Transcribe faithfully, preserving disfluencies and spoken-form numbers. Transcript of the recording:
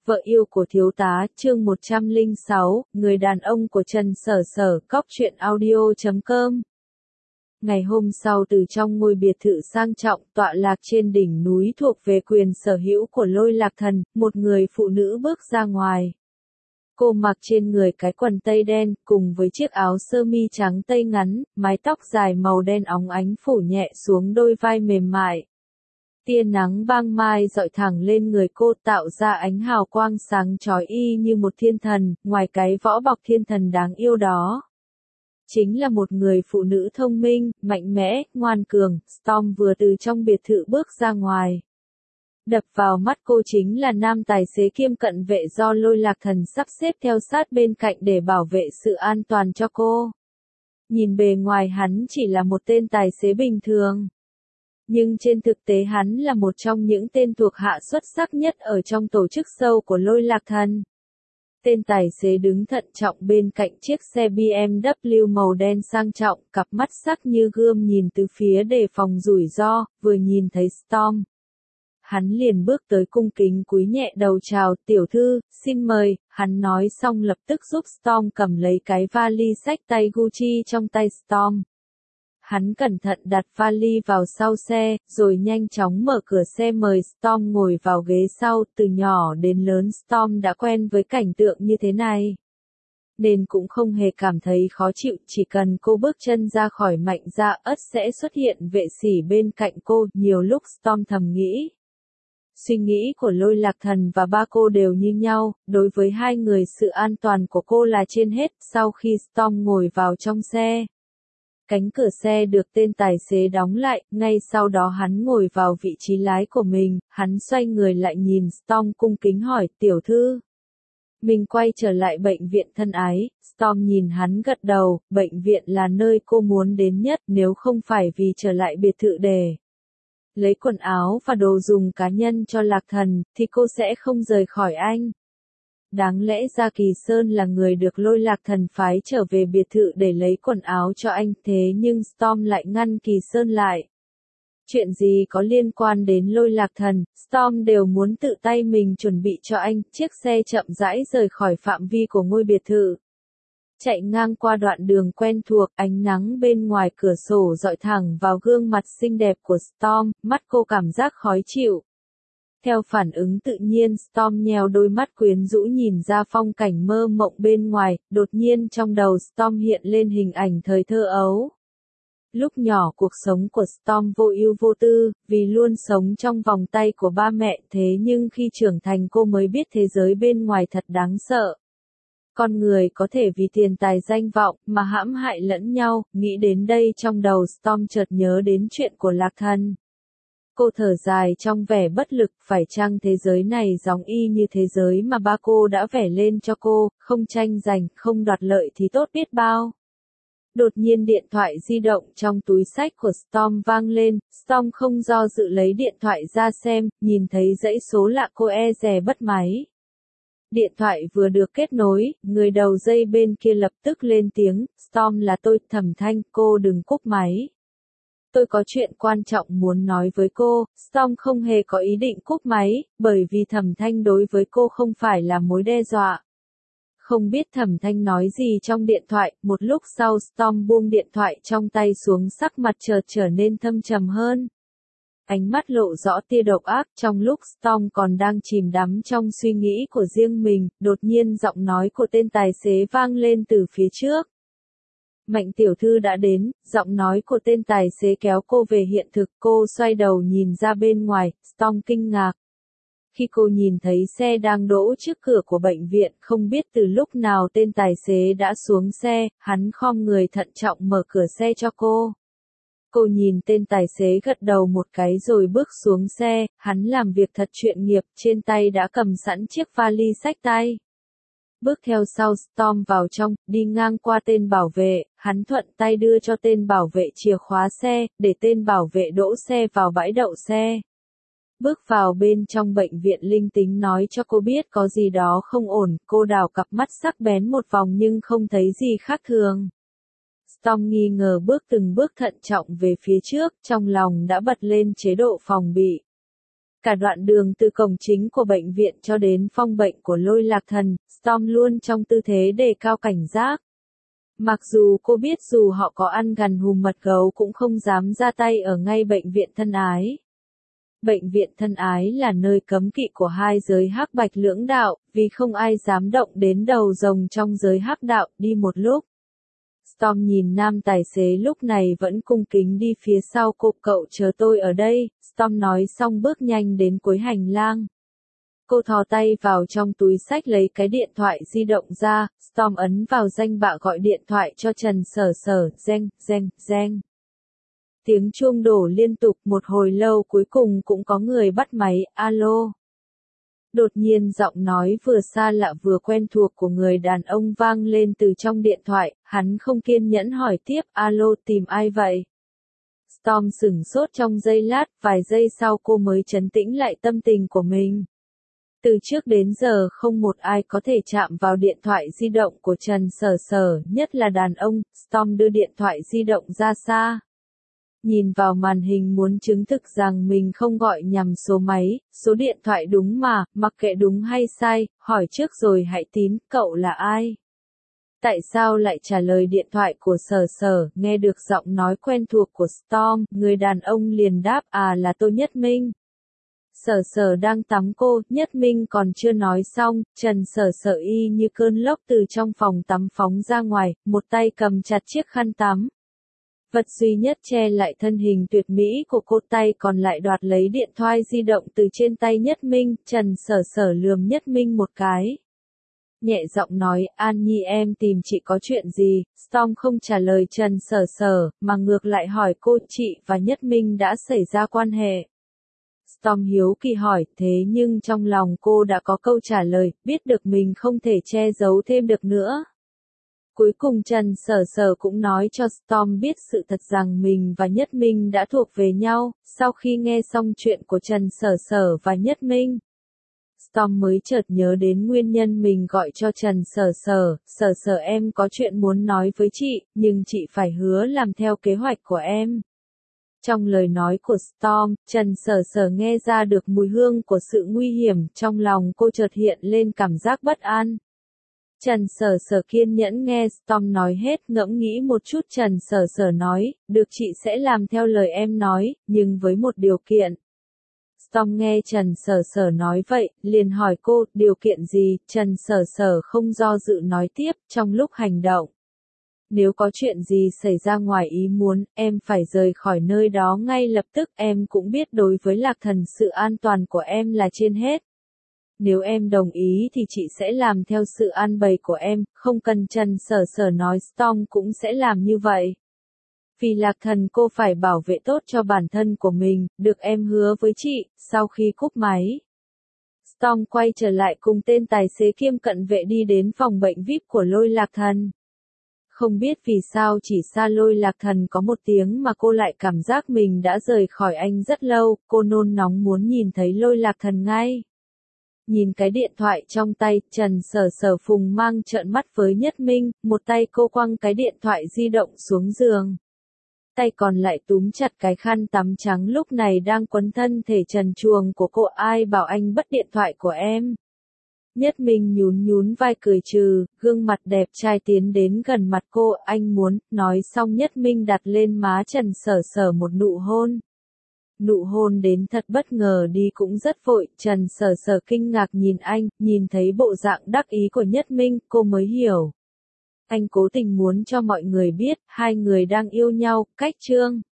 Vợ yêu của thiếu tá, chương một trăm lẻ sáu, người đàn ông của Trần Sở Sở, cóc truyện audio chấm com. Ngày hôm sau từ trong ngôi biệt thự sang trọng tọa lạc trên đỉnh núi thuộc về quyền sở hữu của Lôi Lạc Thần, một người phụ nữ bước ra ngoài. Cô mặc trên người cái quần tây đen, cùng với chiếc áo sơ mi trắng tây ngắn, mái tóc dài màu đen óng ánh phủ nhẹ xuống đôi vai mềm mại. Tia nắng ban mai dọi thẳng lên người cô tạo ra ánh hào quang sáng chói y như một thiên thần, ngoài cái võ bọc thiên thần đáng yêu đó. Chính là một người phụ nữ thông minh, mạnh mẽ, ngoan cường. Storm vừa từ trong biệt thự bước ra ngoài. Đập vào mắt cô chính là nam tài xế kiêm cận vệ do Lôi Lạc Thần sắp xếp theo sát bên cạnh để bảo vệ sự an toàn cho cô. Nhìn bề ngoài hắn chỉ là một tên tài xế bình thường. Nhưng trên thực tế hắn là một trong những tên thuộc hạ xuất sắc nhất ở trong tổ chức sâu của Lôi Lạc Thần. Tên tài xế đứng thận trọng bên cạnh chiếc xe bê em vê màu đen sang trọng, cặp mắt sắc như gươm nhìn từ phía đề phòng rủi ro, vừa nhìn thấy Storm. Hắn liền bước tới cung kính cúi nhẹ đầu chào, tiểu thư, xin mời, hắn nói xong lập tức giúp Storm cầm lấy cái vali xách tay Gucci trong tay Storm. Hắn cẩn thận đặt vali vào sau xe, rồi nhanh chóng mở cửa xe mời Storm ngồi vào ghế sau. Từ nhỏ đến lớn Storm đã quen với cảnh tượng như thế này. Nên cũng không hề cảm thấy khó chịu, chỉ cần cô bước chân ra khỏi mạnh ra ất sẽ xuất hiện vệ sĩ bên cạnh cô. Nhiều lúc Storm thầm nghĩ. Suy nghĩ của Lôi Lạc Thần và ba cô đều như nhau, đối với hai người sự an toàn của cô là trên hết. Sau khi Storm ngồi vào trong xe. Cánh cửa xe được tên tài xế đóng lại, ngay sau đó hắn ngồi vào vị trí lái của mình, hắn xoay người lại nhìn Storm cung kính hỏi, tiểu thư. Mình quay trở lại bệnh viện thân ái, Storm nhìn hắn gật đầu, bệnh viện là nơi cô muốn đến nhất, nếu không phải vì trở lại biệt thự để lấy quần áo và đồ dùng cá nhân cho Lạc Thần, thì cô sẽ không rời khỏi anh. Đáng lẽ ra Kỳ Sơn là người được Lôi Lạc Thần phái trở về biệt thự để lấy quần áo cho anh, thế nhưng Storm lại ngăn Kỳ Sơn lại. Chuyện gì có liên quan đến Lôi Lạc Thần, Storm đều muốn tự tay mình chuẩn bị cho anh. Chiếc xe chậm rãi rời khỏi phạm vi của ngôi biệt thự. Chạy ngang qua đoạn đường quen thuộc, ánh nắng bên ngoài cửa sổ dọi thẳng vào gương mặt xinh đẹp của Storm, mắt cô cảm giác khó chịu. Theo phản ứng tự nhiên Storm nheo đôi mắt quyến rũ nhìn ra phong cảnh mơ mộng bên ngoài, đột nhiên trong đầu Storm hiện lên hình ảnh thời thơ ấu. Lúc nhỏ cuộc sống của Storm vô ưu vô tư, vì luôn sống trong vòng tay của ba mẹ, thế nhưng khi trưởng thành cô mới biết thế giới bên ngoài thật đáng sợ. Con người có thể vì tiền tài danh vọng mà hãm hại lẫn nhau, nghĩ đến đây trong đầu Storm chợt nhớ đến chuyện của Lạc Thần. Cô thở dài trong vẻ bất lực, phải chăng thế giới này giống y như thế giới mà ba cô đã vẽ lên cho cô, không tranh giành, không đoạt lợi thì tốt biết bao. Đột nhiên điện thoại di động trong túi xách của Storm vang lên, Storm không do dự lấy điện thoại ra xem, nhìn thấy dãy số lạ cô e dè bắt máy. Điện thoại vừa được kết nối, người đầu dây bên kia lập tức lên tiếng, Storm là tôi, Thẩm Thanh, cô đừng cúp máy. Tôi có chuyện quan trọng muốn nói với cô. Storm không hề có ý định cúp máy, bởi vì Thẩm Thanh đối với cô không phải là mối đe dọa. Không biết Thẩm Thanh nói gì trong điện thoại, một lúc sau Storm buông điện thoại trong tay xuống, sắc mặt chợt trở nên thâm trầm hơn. Ánh mắt lộ rõ tia độc ác, trong lúc Storm còn đang chìm đắm trong suy nghĩ của riêng mình, đột nhiên giọng nói của tên tài xế vang lên từ phía trước. Mạnh tiểu thư đã đến, giọng nói của tên tài xế kéo cô về hiện thực, cô xoay đầu nhìn ra bên ngoài, Storm kinh ngạc. Khi cô nhìn thấy xe đang đỗ trước cửa của bệnh viện, không biết từ lúc nào tên tài xế đã xuống xe, hắn khom người thận trọng mở cửa xe cho cô. Cô nhìn tên tài xế gật đầu một cái rồi bước xuống xe, hắn làm việc thật chuyên nghiệp, trên tay đã cầm sẵn chiếc vali xách tay. Bước theo sau Storm vào trong, đi ngang qua tên bảo vệ, hắn thuận tay đưa cho tên bảo vệ chìa khóa xe, để tên bảo vệ đỗ xe vào bãi đậu xe. Bước vào bên trong bệnh viện, linh tính nói cho cô biết có gì đó không ổn, cô đảo cặp mắt sắc bén một vòng nhưng không thấy gì khác thường. Storm nghi ngờ bước từng bước thận trọng về phía trước, trong lòng đã bật lên chế độ phòng bị. Cả đoạn đường từ cổng chính của bệnh viện cho đến phòng bệnh của Lôi Lạc Thần, Storm luôn trong tư thế đề cao cảnh giác. Mặc dù cô biết dù họ có ăn gần hùm mật gấu cũng không dám ra tay ở ngay bệnh viện thân ái. Bệnh viện thân ái là nơi cấm kỵ của hai giới hắc bạch lưỡng đạo, vì không ai dám động đến đầu rồng trong giới hắc đạo. Đi một lúc, Storm nhìn nam tài xế lúc này vẫn cung kính đi phía sau cô. Cậu chờ tôi ở đây, Storm nói xong bước nhanh đến cuối hành lang. Cô thò tay vào trong túi xách lấy cái điện thoại di động ra, Storm ấn vào danh bạ gọi điện thoại cho Trần Sở Sở. Reng, reng, reng. Tiếng chuông đổ liên tục một hồi lâu, cuối cùng cũng có người bắt máy. Alo. Đột nhiên giọng nói vừa xa lạ vừa quen thuộc của người đàn ông vang lên từ trong điện thoại, hắn không kiên nhẫn hỏi tiếp. Alo, tìm ai vậy? Storm sửng sốt trong giây lát, vài giây sau cô mới trấn tĩnh lại tâm tình của mình. Từ trước đến giờ không một ai có thể chạm vào điện thoại di động của Trần Sở Sở, nhất là đàn ông. Storm đưa điện thoại di động ra xa. Nhìn vào màn hình muốn chứng thực rằng mình không gọi nhầm số máy, số điện thoại đúng mà, mặc kệ đúng hay sai, hỏi trước rồi hãy tín. Cậu là ai? Tại sao lại trả lời điện thoại của Sở Sở? Nghe được giọng nói quen thuộc của Storm, người đàn ông liền đáp. À, là tôi Nhất Minh. Sở Sở đang tắm cô. Nhất Minh còn chưa nói xong, Trần Sở Sở y như cơn lốc từ trong phòng tắm phóng ra ngoài, một tay cầm chặt chiếc khăn tắm. Vật duy nhất che lại thân hình tuyệt mỹ của cô, tay còn lại đoạt lấy điện thoại di động từ trên tay Nhất Minh. Trần Sở Sở lườm Nhất Minh một cái. Nhẹ giọng nói, An Nhi em tìm chị có chuyện gì? Storm không trả lời Trần Sở Sở, mà ngược lại hỏi cô, chị và Nhất Minh đã xảy ra quan hệ. Storm hiếu kỳ hỏi, thế nhưng trong lòng cô đã có câu trả lời, biết được mình không thể che giấu thêm được nữa. Cuối cùng Trần Sở Sở cũng nói cho Storm biết sự thật rằng mình và Nhất Minh đã thuộc về nhau. Sau khi nghe xong chuyện của Trần Sở Sở và Nhất Minh, Storm mới chợt nhớ đến nguyên nhân mình gọi cho Trần Sở Sở. Sở Sở, em có chuyện muốn nói với chị, nhưng chị phải hứa làm theo kế hoạch của em. Trong lời nói của Storm, Trần Sở Sở nghe ra được mùi hương của sự nguy hiểm, trong lòng cô chợt hiện lên cảm giác bất an. Trần Sở Sở kiên nhẫn nghe Storm nói hết, ngẫm nghĩ một chút. Trần Sở Sở nói, được, chị sẽ làm theo lời em nói, nhưng với một điều kiện. Storm nghe Trần Sở Sở nói vậy, liền hỏi cô, điều kiện gì? Trần Sở Sở không do dự nói tiếp, trong lúc hành động. Nếu có chuyện gì xảy ra ngoài ý muốn, em phải rời khỏi nơi đó ngay lập tức. Em cũng biết đối với Lạc Thần sự an toàn của em là trên hết. Nếu em đồng ý thì chị sẽ làm theo sự an bày của em, không cần. Trần Sở Sở nói, Storm cũng sẽ làm như vậy. Vì Lạc Thần cô phải bảo vệ tốt cho bản thân của mình, được, em hứa với chị. Sau khi cúp máy, Storm quay trở lại cùng tên tài xế kiêm cận vệ đi đến phòng bệnh vi ai pi của Lôi Lạc Thần. Không biết vì sao chỉ xa Lôi Lạc Thần có một tiếng mà cô lại cảm giác mình đã rời khỏi anh rất lâu. Cô nôn nóng muốn nhìn thấy Lôi Lạc Thần ngay. Nhìn cái điện thoại trong tay, Trần Sở Sở phùng mang trợn mắt với Nhất Minh, một tay cô quăng cái điện thoại di động xuống giường. Tay còn lại túm chặt cái khăn tắm trắng lúc này đang quấn thân thể trần truồng của cô. Ai bảo anh bất điện thoại của em? Nhất Minh nhún nhún vai cười trừ, gương mặt đẹp trai tiến đến gần mặt cô. Anh muốn, nói xong Nhất Minh đặt lên má Trần Sở Sở một nụ hôn. Nụ hôn đến thật bất ngờ, đi cũng rất vội. Trần Sở Sở kinh ngạc nhìn anh, nhìn thấy bộ dạng đắc ý của Nhất Minh, cô mới hiểu. Anh cố tình muốn cho mọi người biết, hai người đang yêu nhau. Cách chương